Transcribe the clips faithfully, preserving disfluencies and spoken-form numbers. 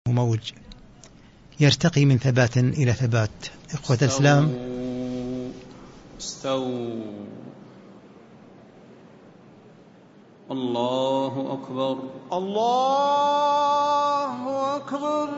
موج يرتقي من ثبات إلى ثبات. إخوة الإسلام، استووا. الله أكبر الله أكبر.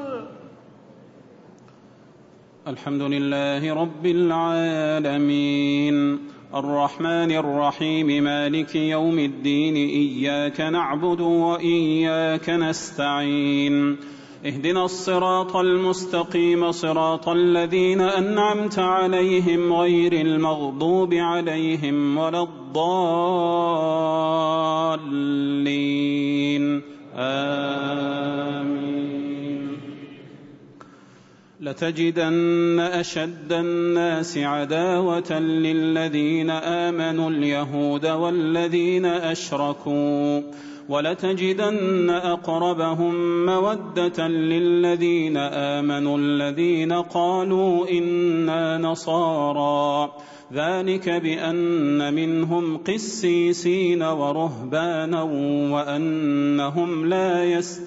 الحمد لله رب العالمين الرحمن الرحيم مالك يوم الدين إياك نعبد وإياك نستعين اهدنا الصراط المستقيم صراط الذين أنعمت عليهم غير المغضوب عليهم ولا الضالين آمين. لتجدن أشد الناس عداوة للذين آمنوا اليهود والذين أشركوا ولتجدن أقربهم مودة للذين آمنوا الذين قالوا إنا نصارى ذلك بأن منهم قسيسين ورهبانا وأنهم لا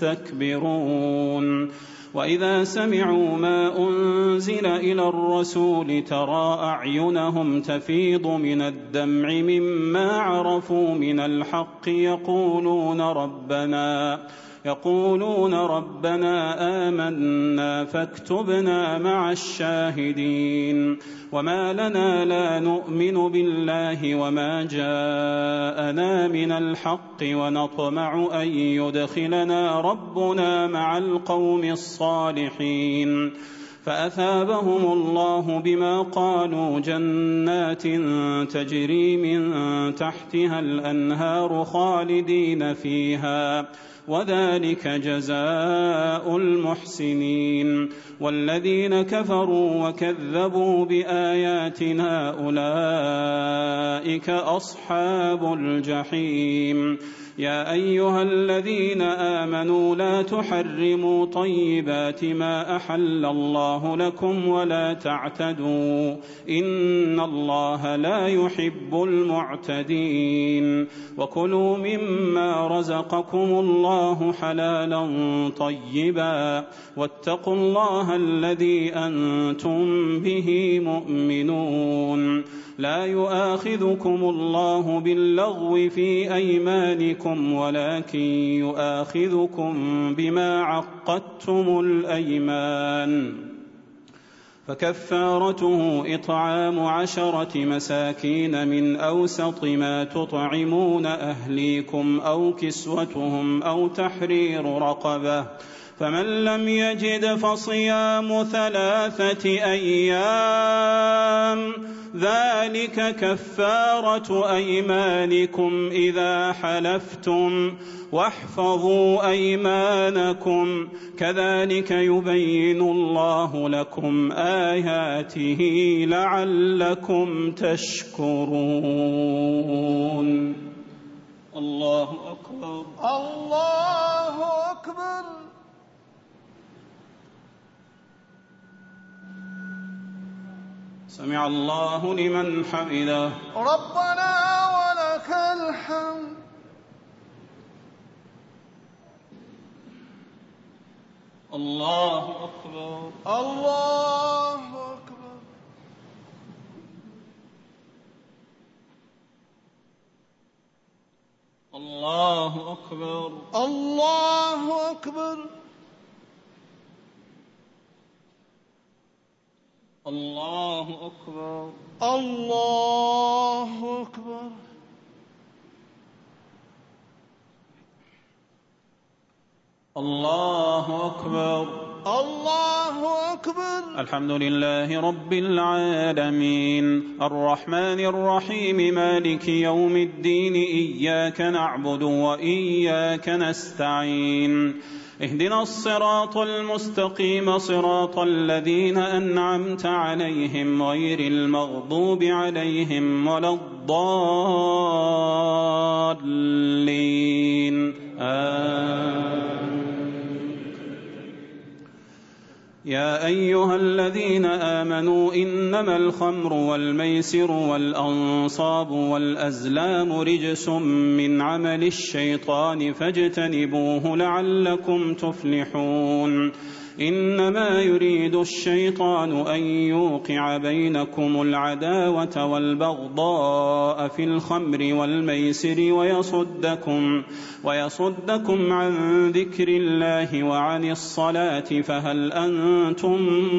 يستكبرون. وإذا سمعوا ما أنزل إلى الرسول ترى أعينهم تفيض من الدمع مما عرفوا من الحق يقولون ربنا يقولون ربنا آمنا فاكتبنا مع الشاهدين. وما لنا لا نؤمن بالله وما جاءنا من الحق ونطمع أن يدخلنا ربنا مع القوم الصالحين. فأثابهم الله بما قالوا جنات تجري من تحتها الأنهار خالدين فيها وذلك جزاء المحسنين. والذين كفروا وكذبوا بآياتنا أولئك أصحاب الجحيم. يا أيها الذين آمنوا لا تحرموا طيبات ما أحل الله لكم ولا تعتدوا إن الله لا يحب المعتدين. وكلوا مما رزقكم الله حلالا طيبا واتقوا الله الذي أنتم به مؤمنون. لا يؤاخذكم الله باللغو في أيمانكم ولكن يؤاخذكم بما عقدتم الأيمان. فكفارته إطعام عشرة مساكين من أوسط ما تطعمون أهليكم أو كسوتهم أو تحرير رقبة فمن لم يجد فصيام ثلاثة أيام ذلك كفارة أيمانكم إذا حلفتم واحفظوا أيمانكم كذلك يبين الله لكم آياته لعلكم تشكرون. الله أكبر الله أكبر. سمع الله لمن حمده ربنا ولك الحمد. الله أكبر الله أكبر. الله أكبر الله أكبر. الله أكبر الله أكبر. الله أكبر الله أكبر. الحمد لله رب العالمين الرحمن الرحيم مالك يوم الدين إياك نعبد وإياك نستعين اهدنا الصراط المستقيم صراط الذين أنعمت عليهم غير المغضوب عليهم ولا الضالين آمين. يا أيها الذين آمنوا إنما الخمر والميسر والأنصاب والأزلام رجس من عمل الشيطان فاجتنبوه لعلكم تفلحون. إنما يريد الشيطان أن يوقع بينكم العداوة والبغضاء في الخمر والميسر ويصدكم, ويصدكم عن ذكر الله وعن الصلاة فهل أنتم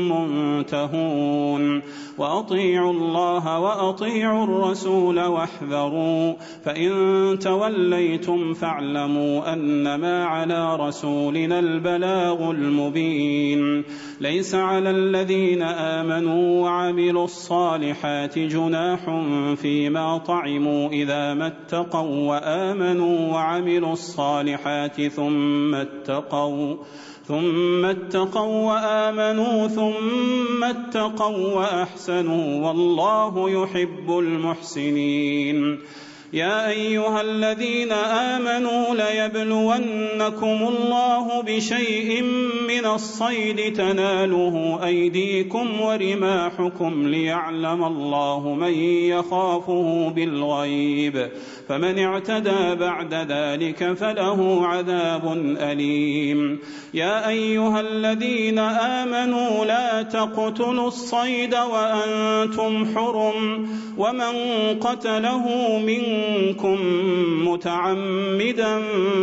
منتهون وأطيعوا الله وأطيعوا الرسول واحذروا فإن توليتم فاعلموا أنما على رسولنا البلاغ المبين ليس على الذين آمنوا وعملوا الصالحات جناح فيما طعموا إذا ما اتقوا وآمنوا وعملوا الصالحات ثم اتقوا ثم اتقوا وآمنوا ثم اتقوا وأحسنوا والله يحب المحسنين يا أيها الذين آمنوا ليبلونكم الله بشيء من الصيد تناله أيديكم ورماحكم ليعلم الله من يخافه بالغيب فمن اعتدى بعد ذلك فله عذاب أليم يا أيها الذين آمنوا لا تقتلوا الصيد وأنتم حرم ومن قتله منكم متعمدا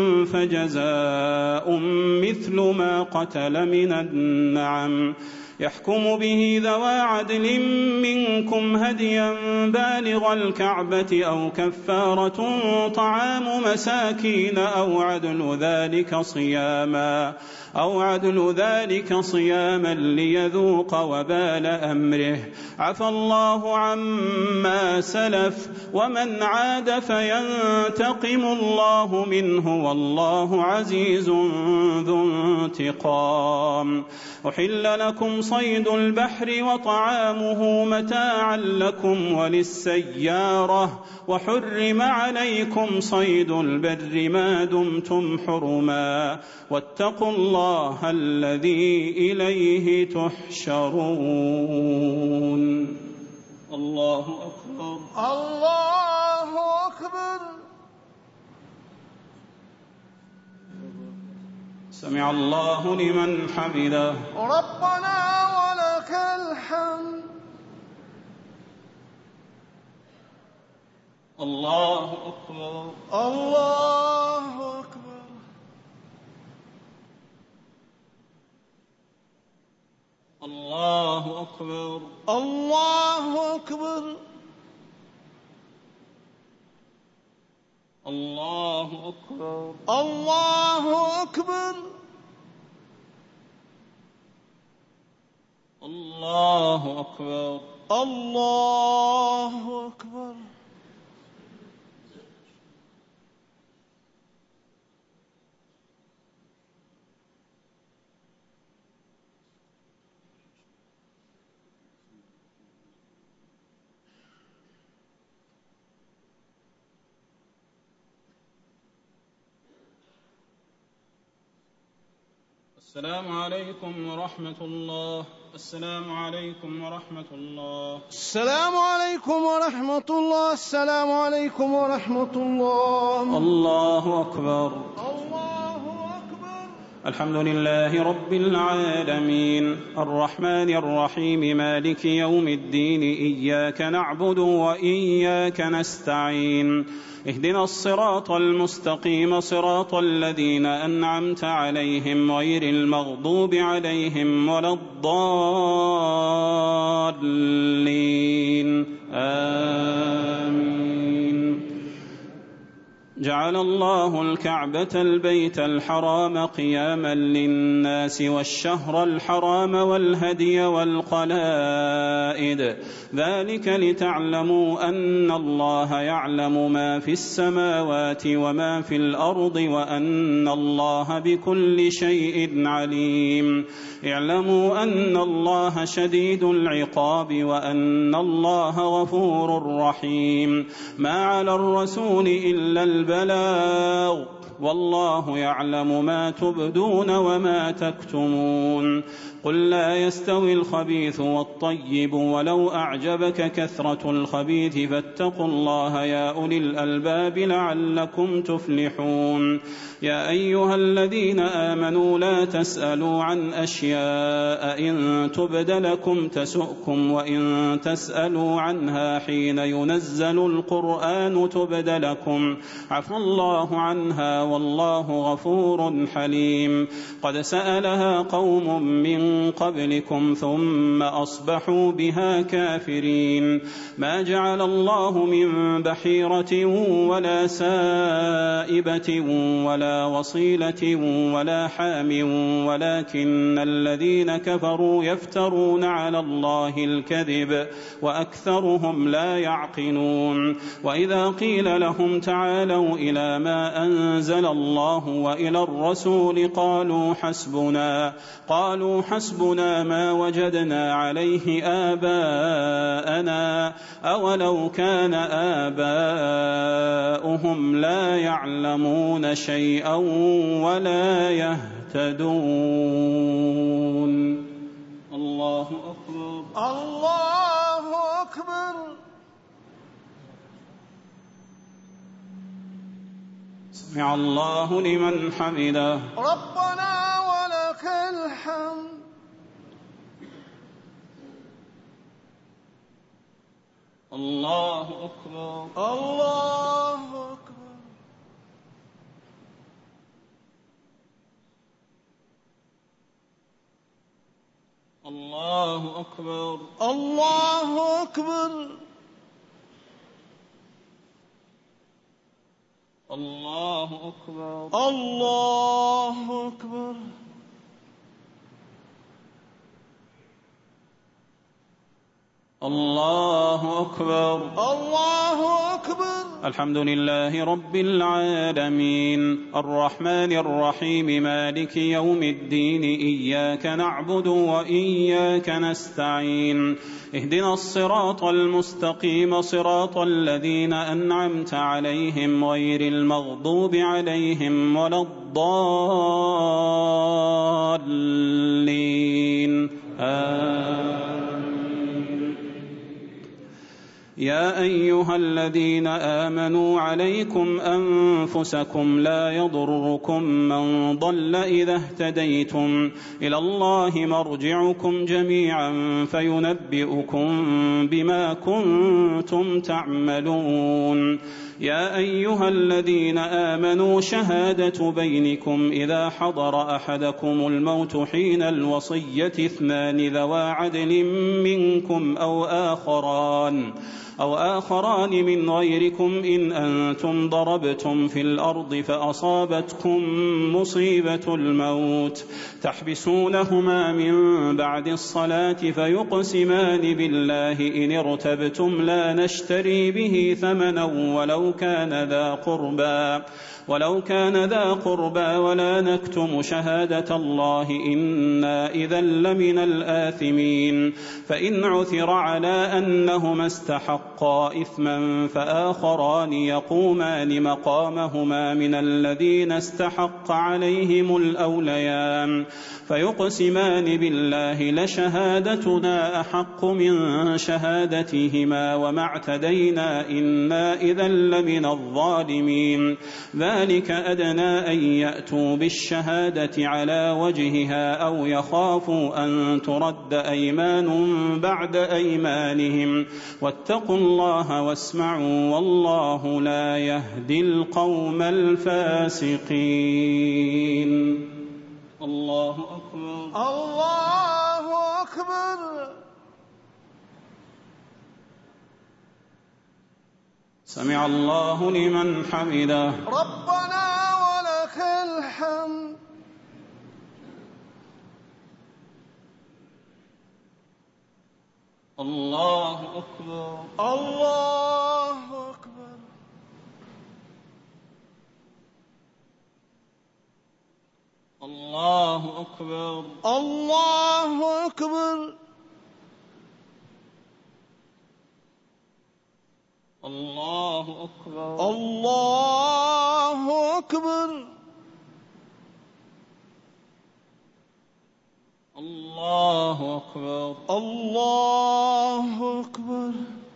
فجزاء مثل ما قتل من النعم يحكم به ذوى عدل منكم هديا بالغ الكعبة أو كفارة طعام مساكين أو عدل ذلك صياما أو عدل ذلك صياما ليذوق وبال أمره عفى الله عما سلف ومن عاد فينتقم الله منه والله عزيز ذو انتقام أحل لكم صيد البحر وطعامه متاعا لكم وللسيارة وحرم عليكم صيد البر ما دمتم حرما واتقوا الله الذي إليه تحشرون الله أكبر الله أكبر سمع الله لمن حمده ربنا ولك الحمد الله أكبر الله أكبر الله أكبر الله أكبر الله أكبر الله أكبر الله أكبر الله أكبر السلام عليكم ورحمة الله السلام عليكم ورحمة الله السلام عليكم ورحمة الله السلام عليكم ورحمة الله الله أكبر الله أكبر الحمد لله رب العالمين الرحمن الرحيم مالك يوم الدين إياك نعبد وإياك نستعين اهدنا الصراط المستقيم صراط الذين أنعمت عليهم غير المغضوب عليهم ولا الضالين آمين جعل الله الكعبة البيت الحرام قياما للناس والشهر الحرام والهدي والقلائد ذلك لتعلموا أن الله يعلم ما في السماوات وما في الأرض وأن الله بكل شيء عليم اعلموا أن الله شديد العقاب وأن الله غفور رحيم ما على الرسول إلا البلاغ والله يعلم ما تبدون وما تكتمون قل لا يستوي الخبيث والطيب ولو أعجبك كثرة الخبيث فاتقوا الله يا أولي الألباب لعلكم تفلحون يا أيها الذين آمنوا لا تسألوا عن أشياء إن تبد لكم تسؤكم وإن تسألوا عنها حين ينزل القرآن تبد لكم عفى الله عنها والله غفور حليم قد سألها قوم من قبلكم ثم أصبحوا بها كافرين ما جعل الله من بحيرة ولا سائبة ولا وصيلة ولا حام ولكن الذين كفروا يفترون على الله الكذب وأكثرهم لا يعقلون وإذا قيل لهم تعالوا إلى ما أنزل الله وإلى الرسول قالوا حسبنا قالوا حسبنا ما وجدنا عليه آباءنا أولو كان آباؤهم لا يعلمون شيئا ولا يهتدون الله أكبر الله أكبر سمع الله لمن حمده ربنا ولك الحمد الله أكبر الله أكبر الله أكبر الله أكبر الله أكبر الله أكبر الله أكبر الله أكبر الحمد لله رب العالمين الرحمن الرحيم مالك يوم الدين إياك نعبد وإياك نستعين اهدنا الصراط المستقيم صراط الذين أنعمت عليهم غير المغضوب عليهم ولا الضالين آمين يا أيها الذين آمنوا عليكم أنفسكم لا يضركم من ضل إذا اهتديتم إلى الله مرجعكم جميعا فينبئكم بما كنتم تعملون يا أيها الذين آمنوا شهادة بينكم إذا حضر أحدكم الموت حين الوصية اثنان ذوا عدل منكم أو آخران أو آخران من غيركم إن أنتم ضربتم في الأرض فأصابتكم مصيبة الموت تحبسونهما من بعد الصلاة فيقسمان بالله إن ارتبتم لا نشتري به ثمنا ولو كان ذا قربى ولو كان ذا قربى ولا نكتم شهادة الله إنا إذا لمن الآثمين فإن عثر على أنهما استحقا إثما فآخران يقومان مقامهما من الذين استحق عليهم الأوليان فيقسمان بالله لشهادتنا أحق من شهادتهما وما اعتدينا إنا إذا لمن الظالمين ذلك أدنى أن يأتوا بالشهادة على وجهها أو يخافوا أن ترد أيمان بعد أيمانهم واتقوا الله واسمعوا والله لا يهدي القوم الفاسقين الله أكبر الله أكبر سمع الله لمن حمده ربنا ولك الحمد الله أكبر الله أكبر الله أكبر الله أكبر الله أكبر الله أكبر الله أكبر. الله أكبر.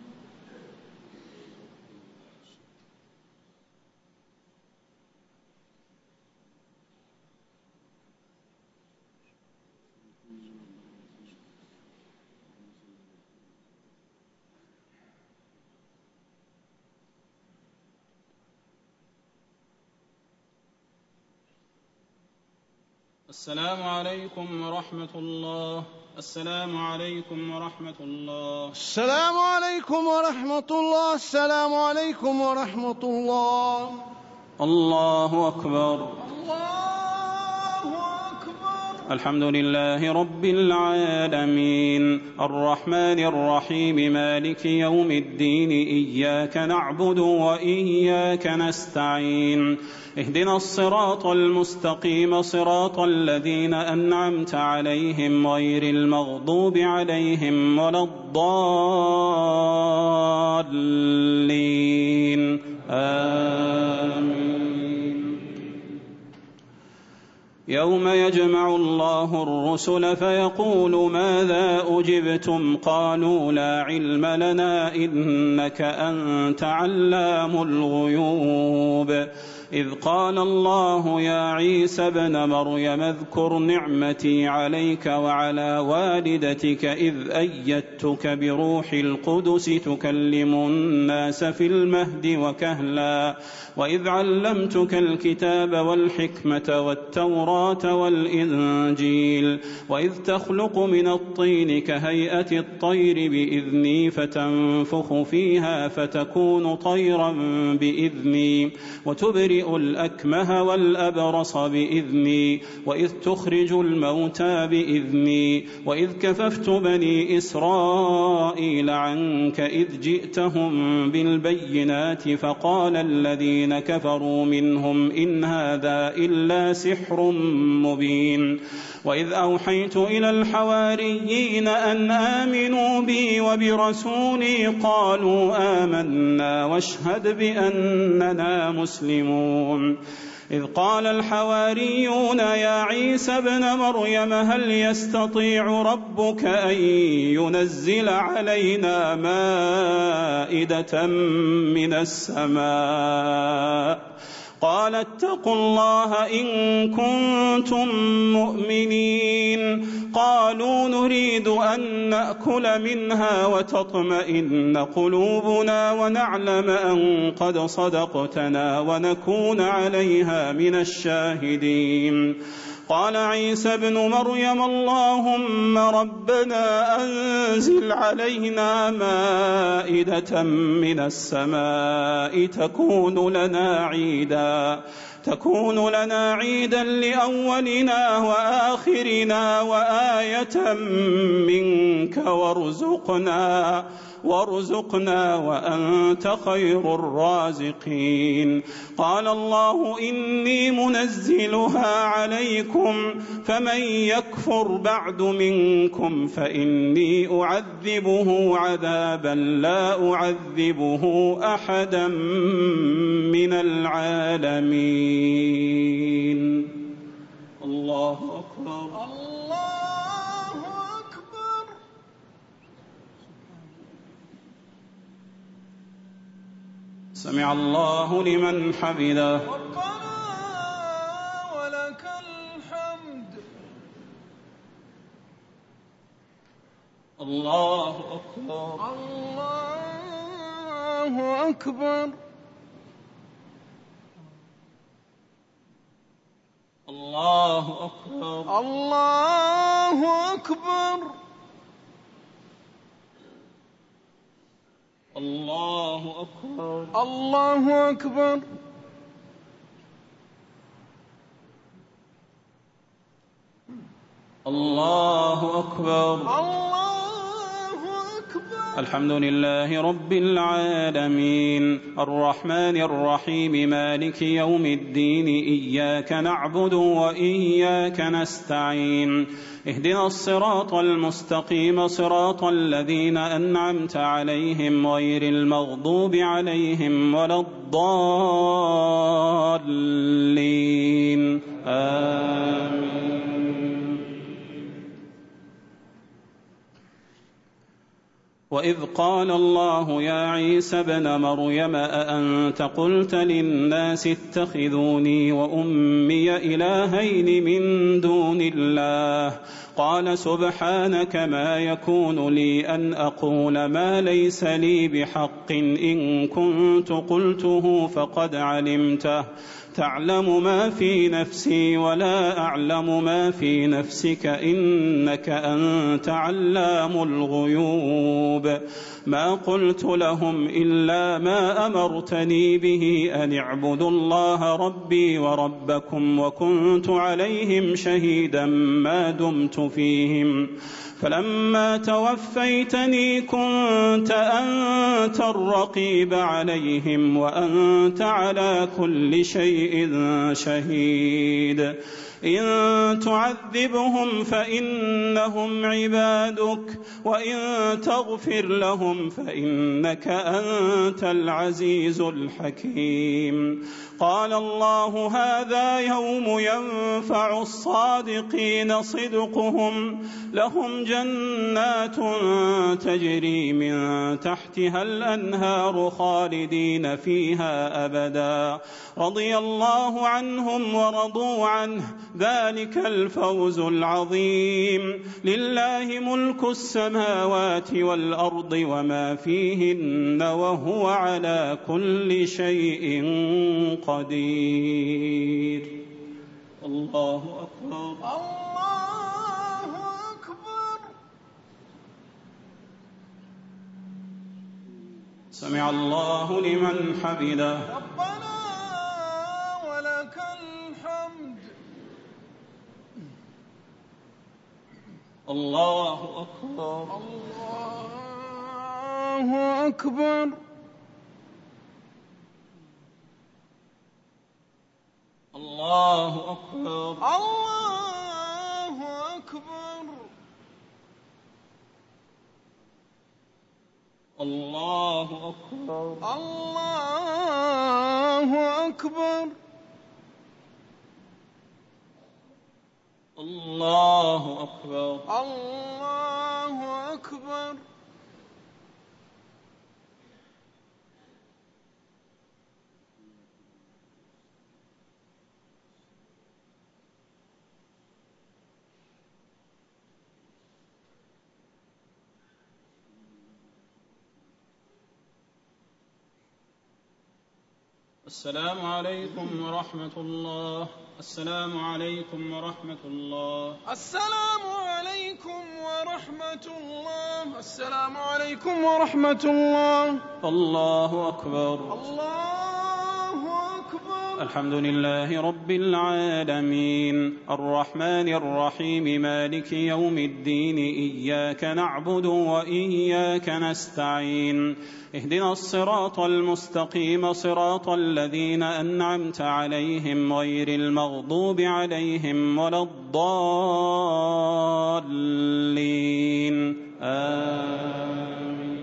السلام عليكم ورحمة الله. السلام عليكم ورحمة الله. السلام عليكم ورحمة الله. السلام عليكم ورحمة الله. الله أكبر. الله أكبر. الحمد لله رب العالمين الرحمن الرحيم مالك يوم الدين إياك نعبد وإياك نستعين اهدنا الصراط المستقيم صراط الذين أنعمت عليهم غير المغضوب عليهم ولا الضالين آمين. يوم يجمع الله الرسل فيقول ماذا أجبتم قالوا لا علم لنا إنك أنت علام الغيوب. إذ قال الله يا عيسى ابن مريم اذكر نعمتي عليك وعلى والدتك إذ أيدتك بروح القدس تكلم الناس في المهد وكهلا وإذ علمتك الكتاب والحكمة والتوراة والإنجيل وإذ تخلق من الطين كهيئة الطير بإذني فتنفخ فيها فتكون طيرا بإذني وتبرئ الأكمه والأبرص بإذني وإذ تخرج الموتى بإذني وإذ كففت بني إسرائيل عنك إذ جئتهم بالبينات فقال الذين كفروا منهم إن هذا إلا سحر مبين. وإذ أوحيت إلى الحواريين أن آمنوا بي وبرسولي قالوا آمنا واشهد بأننا مسلمون. إذ قال الحواريون يا عيسى ابن مريم هل يستطيع ربك أن ينزل علينا مائدة من السماء قال اتقوا الله إن كنتم مؤمنين. قالوا نريد أن نأكل منها وتطمئن قلوبنا ونعلم أن قد صدقتنا ونكون عليها من الشاهدين. قال عيسى ابن مريم اللهم ربنا أنزل علينا مائدة من السماء تكون لنا عيدا تكون لنا عيدا لأولنا وآخرنا وآية منك وارزقنا وارزقنا وأنت خير الرازقين. قال الله إني منزلها عليكم فمن يكفر بعد منكم فإني أعذبه عذابا لا أعذبه أحدا من العالمين. الله أكبر. الله أكبر. سمع الله لمن حمده. ربنا ولك الحمد. الله أكبر. الله أكبر. الله أكبر. الله أكبر. الله أكبر. الله أكبر. الله أكبر. الله أكبر. الحمد لله رب العالمين الرحمن الرحيم مالك يوم الدين إياك نعبد وإياك نستعين اهدنا الصراط المستقيم صراط الذين أنعمت عليهم غير المغضوب عليهم ولا الضالين آمين. وإذ قال الله يا عيسى ابن مريم أأنت قلت للناس اتخذوني وأمي إلهين من دون الله قال سبحانك ما يكون لي أن أقول ما ليس لي بحق إن كنت قلته فقد علمته تعلم ما في نفسي ولا أعلم ما في نفسك إنك أنت علام الغيوب ما قلت لهم إلا ما أمرتني به أن اعبدوا الله ربي وربكم وكنت عليهم شهيدا ما دمت فيهم فلما توفيتني كنت أنت الرقيب عليهم وأنت على كل شيء شهيد إن تعذبهم فإنهم عبادك وإن تغفر لهم فإنك أنت العزيز الحكيم قال الله هذا يوم ينفع الصادقين صدقهم لهم جنات تجري من تحتها الأنهار خالدين فيها أبدا رضي الله عنهم ورضوا عنه ذلك الفوز العظيم لله ملك السماوات والأرض وما فيهن وهو على كل شيء قدير الله أكبر الله أكبر سمع الله لمن حمده ربنا ولك الحمد الله أكبر الله أكبر الله أكبر الله أكبر الله أكبر الله أكبر الله أكبر الله أكبر السلام عليكم ورحمة الله السلام عليكم ورحمة الله السلام عليكم ورحمة الله السلام عليكم ورحمة الله الله أكبر الله أكبر الحمد لله رب العالمين الرحمن الرحيم مالك يوم الدين إياك نعبد وإياك نستعين اهدنا الصراط المستقيم صراط الذين أنعمت عليهم غير المغضوب عليهم ولا الضالين آمين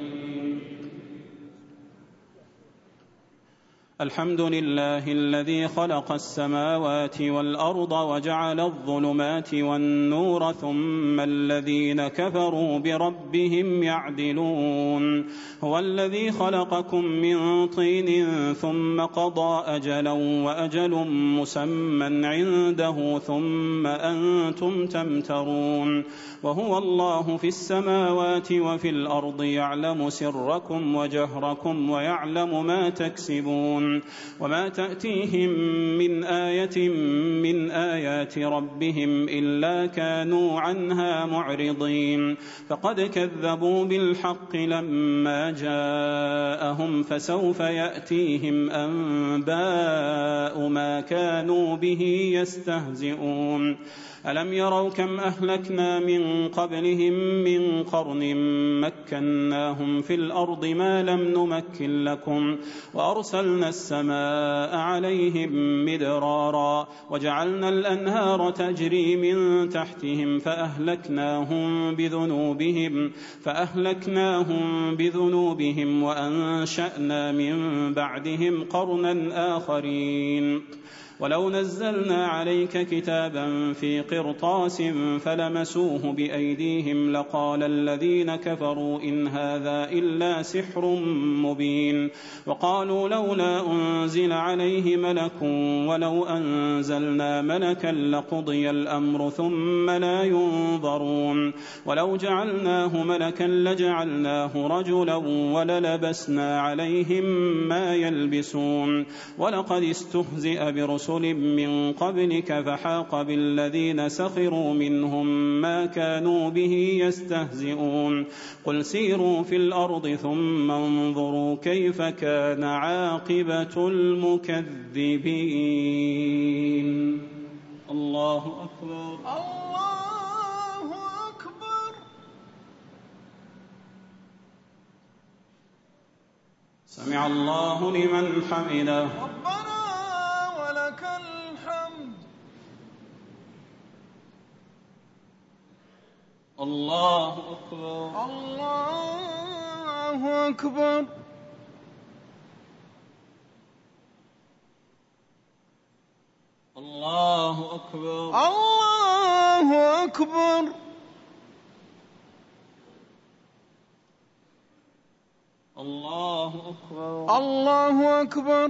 الحمد لله الذي خلق السماوات والأرض وجعل الظلمات والنور ثم الذين كفروا بربهم يعدلون هو الذي خلقكم من طين ثم قضى أجلا وأجل مسمى عنده ثم أنتم تمترون وهو الله في السماوات وفي الأرض يعلم سركم وجهركم ويعلم ما تكسبون وما تأتيهم من آية من آيات ربهم إلا كانوا عنها معرضين فقد كذبوا بالحق لما جاءهم فسوف يأتيهم أنباء ما كانوا به يستهزئون ألم يروا كم أهلكنا من قبلهم من قرن مكناهم في الأرض ما لم نمكن لكم وأرسلنا السماء عليهم مدرارا وجعلنا الأنهار تجري من تحتهم فأهلكناهم بذنوبهم فأهلكناهم بذنوبهم وأنشأنا من بعدهم قرنا آخرين ولو نزلنا عليك كتابا في قرطاس فلمسوه بأيديهم لقال الذين كفروا إن هذا إلا سحر مبين وقالوا لولا أنزل عليه ملك ولو أنزلنا ملكا لقضي الأمر ثم لا ينظرون ولو جعلناه ملكا لجعلناه رجلا وللبسنا عليهم ما يلبسون ولقد استهزئ برسل من قبلك فحاق بالذين سخروا منهم ما كانوا به يستهزئون قل سيروا في الأرض ثم انظروا كيف كان عاقبة المكذبين. الله أكبر. الله أكبر. سمع الله لمن حمده. ربنا ولك الحمد. الله أكبر. الله أكبر. الله أكبر. الله أكبر. الله أكبر. الله أكبر.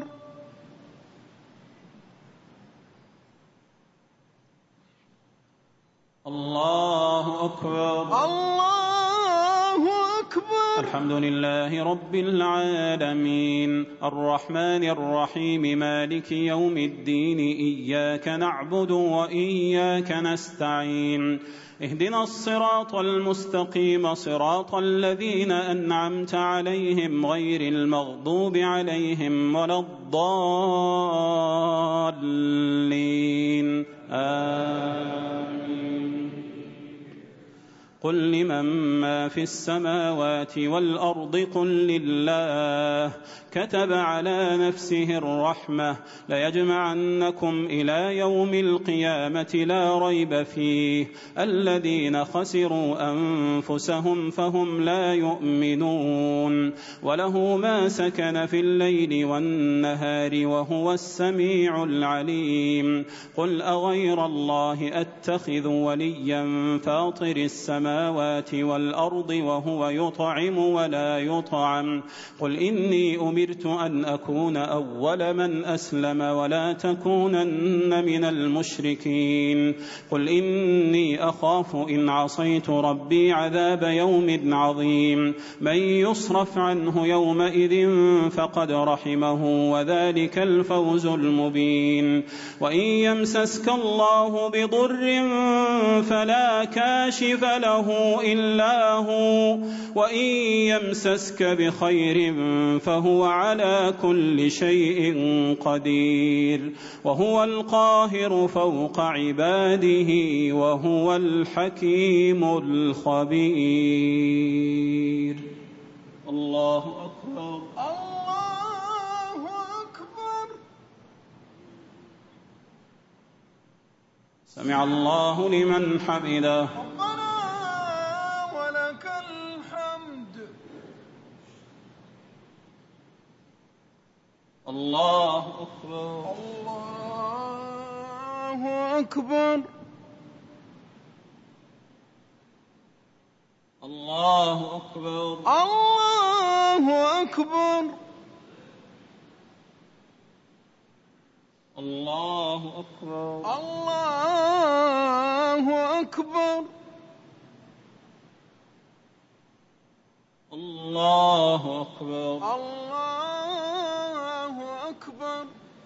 الله أكبر. الله أكبر. الحمد لله رب العالمين الرحمن الرحيم مالك يوم الدين إياك نعبد وإياك نستعين اهدنا الصراط المستقيم صراط الذين أنعمت عليهم غير المغضوب عليهم ولا الضالين آمين. قل لمن ما في السماوات والأرض قل لله كتب على نفسه الرحمة ليجمعنكم إلى يوم القيامة لا ريب فيه الذين خسروا أنفسهم فهم لا يؤمنون وله ما سكن في الليل والنهار وهو السميع العليم. قل أغير الله أتخذ وليا فاطر السماوات والأرض وهو يطعم ولا يطعم قل إني أمرت أن أكون أول من أسلم ولا تكونن من المشركين. قل إني أخاف إن عصيت ربي عذاب يوم عظيم من يصرف عنه يومئذ فقد رحمه وذلك الفوز المبين. وإن يمسسك الله بضر فلا كاشف له إلا هو وإن يمسسك بخير فهو على كل شيء قدير وهو القاهر فوق عباده وهو الحكيم الخبير. الله أكبر. الله أكبر. سمع الله لمن حمده. ربنا ولك الحمد. الله أكبر. الله أكبر. الله أكبر. الله أكبر. الله أكبر. الله أكبر. الله أكبر. الله أكبر.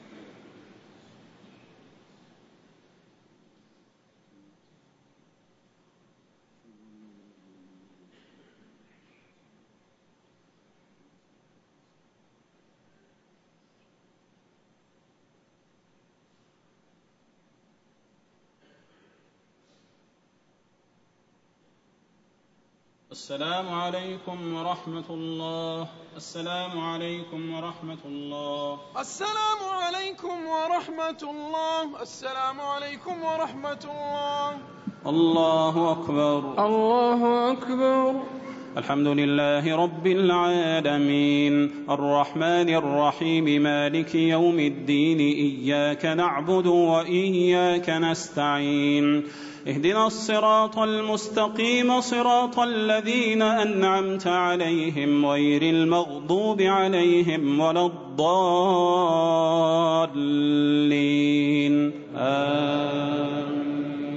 السلام عليكم ورحمة الله. السلام عليكم ورحمة الله. السلام عليكم ورحمة الله. السلام عليكم ورحمة الله. الله أكبر. الله أكبر. الحمد لله رب العالمين الرحمن الرحيم مالك يوم الدين إياك نعبد وإياك نستعين اهدنا الصراط المستقيم صراط الذين أنعمت عليهم غير المغضوب عليهم ولا الضالين آمين.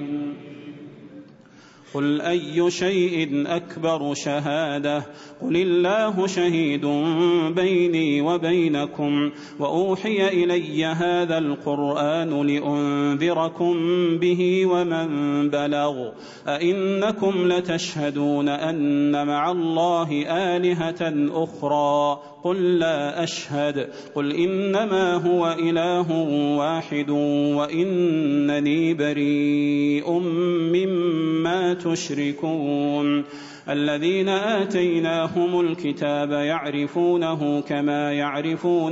قل أي شيء أكبر شهادة قل الله شهيد بيني وبينكم وأوحي إلي هذا القرآن لأنذركم به ومن بلغ أئنكم لتشهدون أن مع الله آلهة أخرى قل لا أشهد قل إنما هو إله واحد وإنني بريء مما تشركون الذين آتيناهم الكتاب يعرفونه كما يعرفون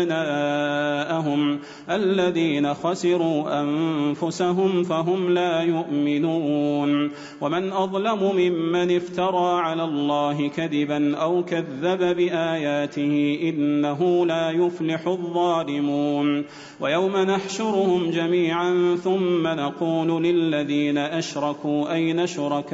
أبناءهم الذين خسروا أنفسهم فهم لا يؤمنون ومن أظلم ممن افترى على الله كذبا أو كذب بآياته إنه لا يفلح الظالمون ويوم نحشرهم جميعا ثم نقول للذين أشركوا أين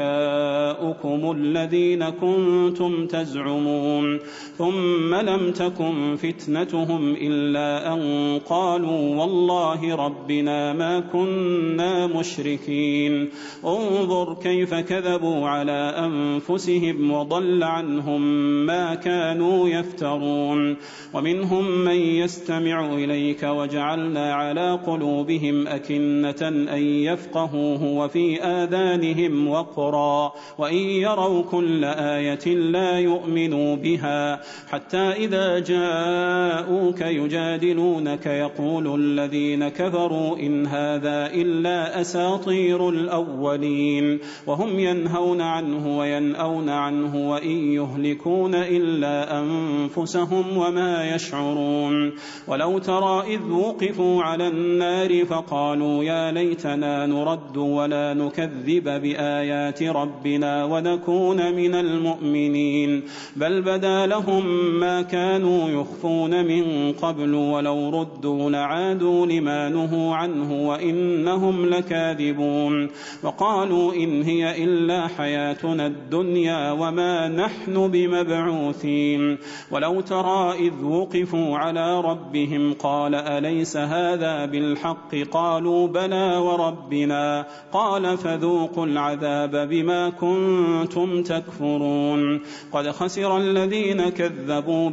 شركاؤكم الذين كنتم تزعمون ثم لم تكن فتنتهم إلا أن قالوا والله ربنا ما كنا مشركين انظر كيف كذبوا على أنفسهم وضل عنهم ما كانوا يفترون ومنهم من يستمع إليك وجعلنا على قلوبهم أكنة أن يفقهوه وفي آذانهم وقرا وإن يروا كل آية لا يؤمنوا بها حتى إذا جاءوك يجادلونك يقول الذين كفروا إن هذا إلا أساطير الأولين وهم ينهون عنه وينأون عنه وإن يهلكون إلا أنفسهم وما يشعرون ولو ترى إذ وقفوا على النار فقالوا يا ليتنا نرد ولا نكذب بآيات ربنا ونكون من المؤمنين بل بدا لهم ما كانوا يخفون من قبل ولو ردوا لعادوا لما نهوا عنه وإنهم لكاذبون وقالوا إن هي إلا حياتنا الدنيا وما نحن بمبعوثين ولو ترى إذ وقفوا على ربهم قال أليس هذا بالحق قالوا بلى وربنا قال فذوقوا العذاب بما كنتم تكفرون قد خسر الذين كذبوا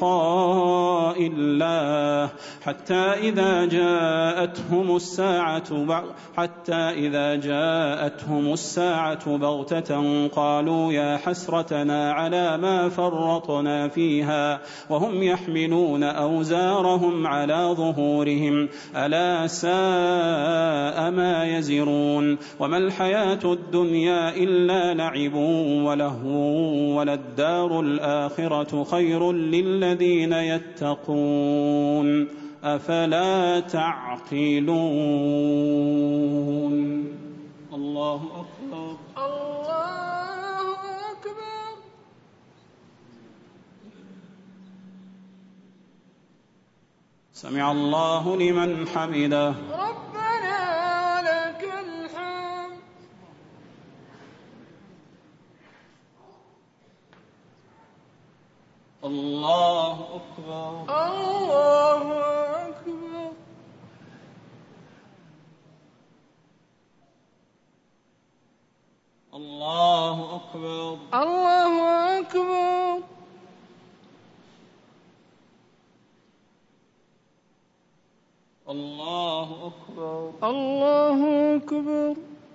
بلقاء الله حتى إذا جاءتهم الساعة حتى إذا جاءتهم الساعة بغتة قالوا يا حسرتنا على ما فرطنا فيها وهم يحملون أوزارهم على ظهورهم ألا ساء ما يزرون وما الحياة الدنيا إلا لعب ولهو وللدار الآخرة خير للذين يتقون أفلا تعقلون الله أكبر الله أكبر سمع الله لمن حمده ربنا ولك الحمد الله أكبر الله أكبر الله أكبر الله أكبر الله أكبر الله أكبر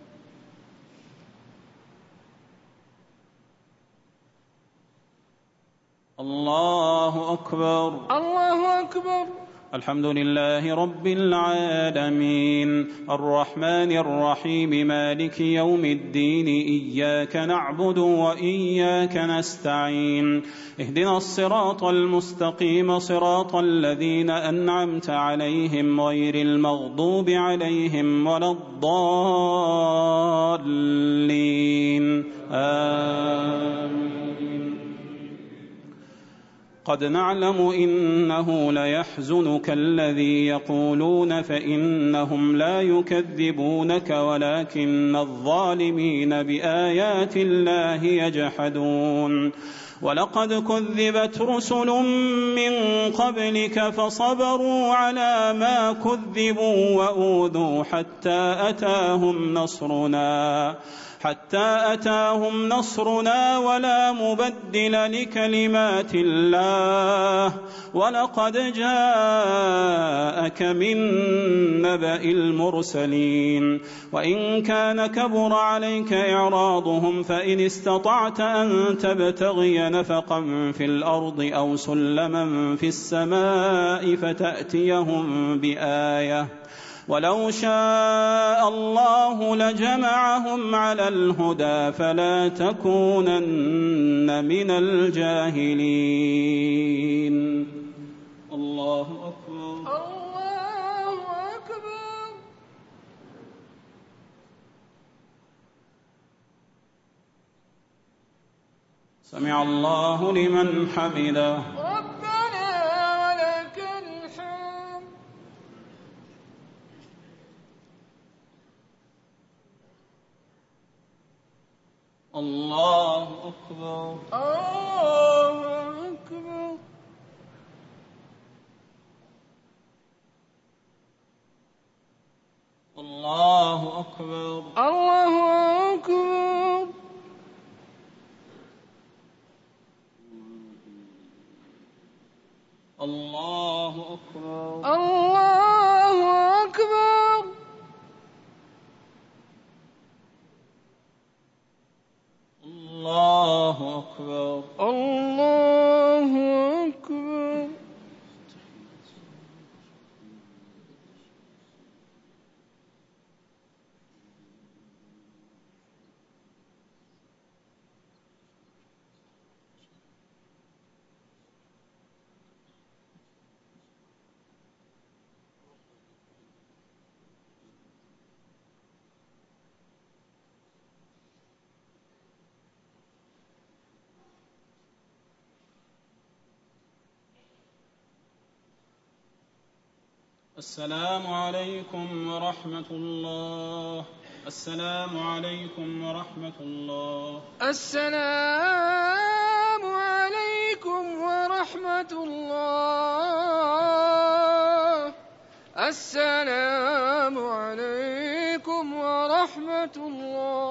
الله أكبر الله أكبر الحمد لله رب العالمين الرحمن الرحيم مالك يوم الدين إياك نعبد وإياك نستعين اهدنا الصراط المستقيم صراط الذين أنعمت عليهم غير المغضوب عليهم ولا الضالين آمين قد نعلم إنه ليحزنك الذي يقولون فإنهم لا يكذبونك ولكن الظالمين بآيات الله يجحدون ولقد كذبت رسل من قبلك فصبروا على ما كذبوا وأوذوا حتى أتاهم نصرنا حتى أتاهم نصرنا ولا مبدل لكلمات الله ولقد جاءك من نبأ المرسلين وإن كان كبر عليك إعراضهم فإن استطعت أن تبتغي نفقا في الأرض أو سلما في السماء فتأتيهم بآية ولو شاء الله لجمعهم على الهدى فلا تكونن من الجاهلين. الله أكبر. الله أكبر. سمع الله لمن حمده. الله أكبر. الله أكبر. الله أكبر. الله أكبر. الله أكبر. الله أكبر. الله أكبر. الله أكبر. السلام عليكم ورحمة الله. السلام عليكم ورحمة الله. السلام عليكم ورحمة الله. السلام عليكم ورحمة الله.